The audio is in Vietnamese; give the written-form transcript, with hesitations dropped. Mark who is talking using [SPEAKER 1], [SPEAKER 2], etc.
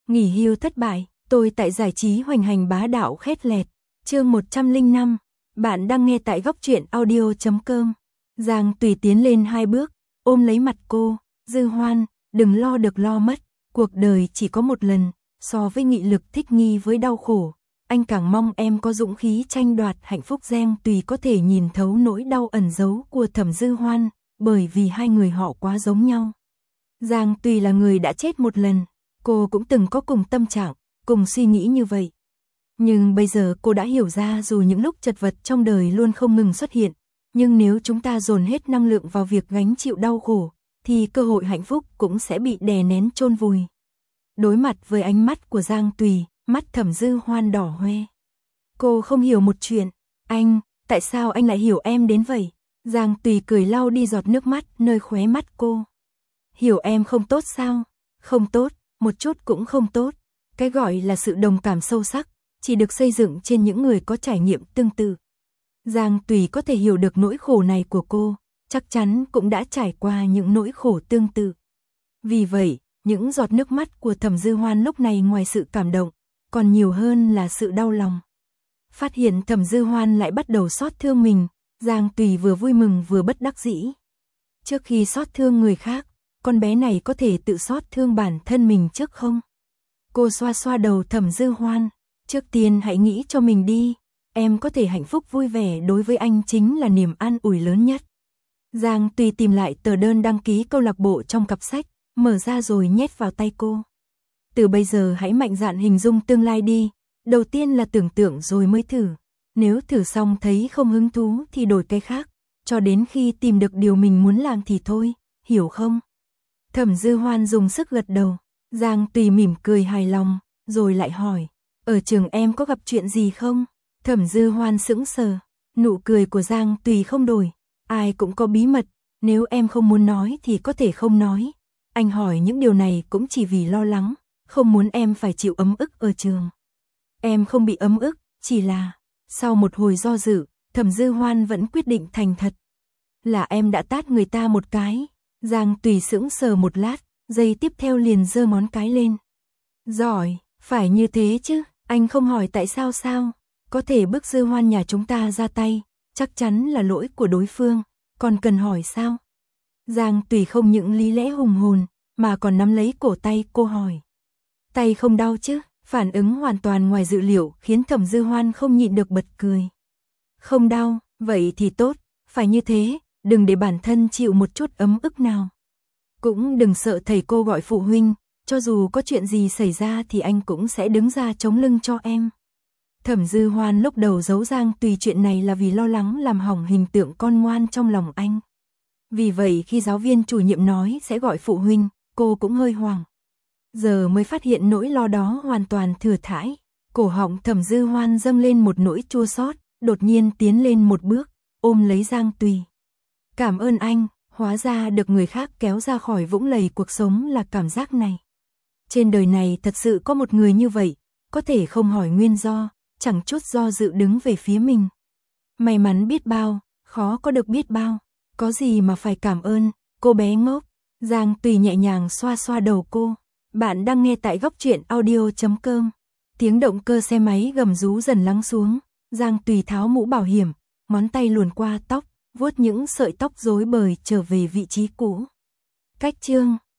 [SPEAKER 1] Nghỉ hưu thất bại, tôi tại giải trí hoành hành bá đạo khét lẹt. Chương 105. Bạn đang nghe tại góc truyện audio.com. Giang Tùy tiến lên 2 bước, ôm lấy mặt cô. Dư Hoan, đừng lo được lo mất. Cuộc đời chỉ có một lần, so với nghị lực thích nghi với đau khổ, anh càng mong em có dũng khí tranh đoạt hạnh phúc. Giang Tùy có thể nhìn thấu nỗi đau ẩn giấu của Thẩm Dư Hoan, bởi vì hai người họ quá giống nhau. Giang Tùy là người đã chết một lần, cô cũng từng có cùng tâm trạng, cùng suy nghĩ như vậy. Nhưng bây giờ cô đã hiểu ra, dù những lúc chật vật trong đời luôn không ngừng xuất hiện, nhưng nếu chúng ta dồn hết năng lượng vào việc gánh chịu đau khổ, thì cơ hội hạnh phúc cũng sẽ bị đè nén chôn vùi. Đối mặt với ánh mắt của Giang Tùy, mắt Thẩm Dư Hoan đỏ hoe. Cô không hiểu một chuyện. Anh, tại sao anh lại hiểu em đến vậy? Giang Tùy cười lau đi giọt nước mắt nơi khóe mắt cô. Hiểu em không tốt sao? Không tốt, một chút cũng không tốt. Cái gọi là sự đồng cảm sâu sắc, chỉ được xây dựng trên những người có trải nghiệm tương tự. Giang Tùy có thể hiểu được nỗi khổ này của cô, chắc chắn cũng đã trải qua những nỗi khổ tương tự. Vì vậy, những giọt nước mắt của Thẩm Dư Hoan lúc này ngoài sự cảm động, còn nhiều hơn là sự đau lòng. Phát hiện Thẩm Dư Hoan lại bắt đầu xót thương mình, Giang Tùy vừa vui mừng vừa bất đắc dĩ. Trước khi xót thương người khác, con bé này có thể tự xót thương bản thân mình trước không? Cô xoa xoa đầu Thẩm Dư Hoan, trước tiên hãy nghĩ cho mình đi, em có thể hạnh phúc vui vẻ đối với anh chính là niềm an ủi lớn nhất. Giang Tùy tìm lại tờ đơn đăng ký câu lạc bộ trong cặp sách, mở ra rồi nhét vào tay cô. Từ bây giờ hãy mạnh dạn hình dung tương lai đi, đầu tiên là tưởng tượng rồi mới thử. Nếu thử xong thấy không hứng thú thì đổi cái khác, cho đến khi tìm được điều mình muốn làm thì thôi, hiểu không? Thẩm Dư Hoan dùng sức gật đầu, Giang Tùy mỉm cười hài lòng, rồi lại hỏi, ở trường em có gặp chuyện gì không? Thẩm Dư Hoan sững sờ, nụ cười của Giang Tùy không đổi, ai cũng có bí mật, nếu em không muốn nói thì có thể không nói. Anh hỏi những điều này cũng chỉ vì lo lắng, không muốn em phải chịu ấm ức ở trường. Em không bị ấm ức, chỉ là... Sau một hồi do dự, Thẩm Dư Hoan vẫn quyết định thành thật. Là em đã tát người ta một cái. Giang Tùy sững sờ một lát, giây tiếp theo liền giơ ngón cái lên. Giỏi, phải như thế chứ, anh không hỏi tại sao sao? Có thể bức Dư Hoan nhà chúng ta ra tay, chắc chắn là lỗi của đối phương, còn cần hỏi sao? Giang Tùy không những lý lẽ hùng hồn, mà còn nắm lấy cổ tay cô hỏi. Tay không đau chứ? Phản ứng hoàn toàn ngoài dự liệu khiến Thẩm Dư Hoan không nhịn được bật cười. Không đau, vậy thì tốt, phải như thế, đừng để bản thân chịu một chút ấm ức nào. Cũng đừng sợ thầy cô gọi phụ huynh, cho dù có chuyện gì xảy ra thì anh cũng sẽ đứng ra chống lưng cho em. Thẩm Dư Hoan lúc đầu giấu Giang Tùy chuyện này là vì lo lắng làm hỏng hình tượng con ngoan trong lòng anh. Vì vậy khi giáo viên chủ nhiệm nói sẽ gọi phụ huynh, cô cũng hơi hoảng. Giờ mới phát hiện nỗi lo đó hoàn toàn thừa thãi. Cổ họng Thẩm Dư Hoan dâng lên một nỗi chua xót, đột nhiên tiến lên một bước, ôm lấy Giang Tùy. Cảm ơn anh, hóa ra được người khác kéo ra khỏi vũng lầy cuộc sống là cảm giác này. Trên đời này thật sự có một người như vậy, có thể không hỏi nguyên do, chẳng chút do dự đứng về phía mình. May mắn biết bao, khó có được biết bao, có gì mà phải cảm ơn, cô bé ngốc. Giang Tùy nhẹ nhàng xoa xoa đầu cô. Bạn đang nghe tại góc truyện audio.com. Tiếng động cơ xe máy gầm rú dần lắng xuống, Giang Tùy tháo mũ bảo hiểm, ngón tay luồn qua tóc, vuốt những sợi tóc rối bời trở về vị trí cũ. Cách chương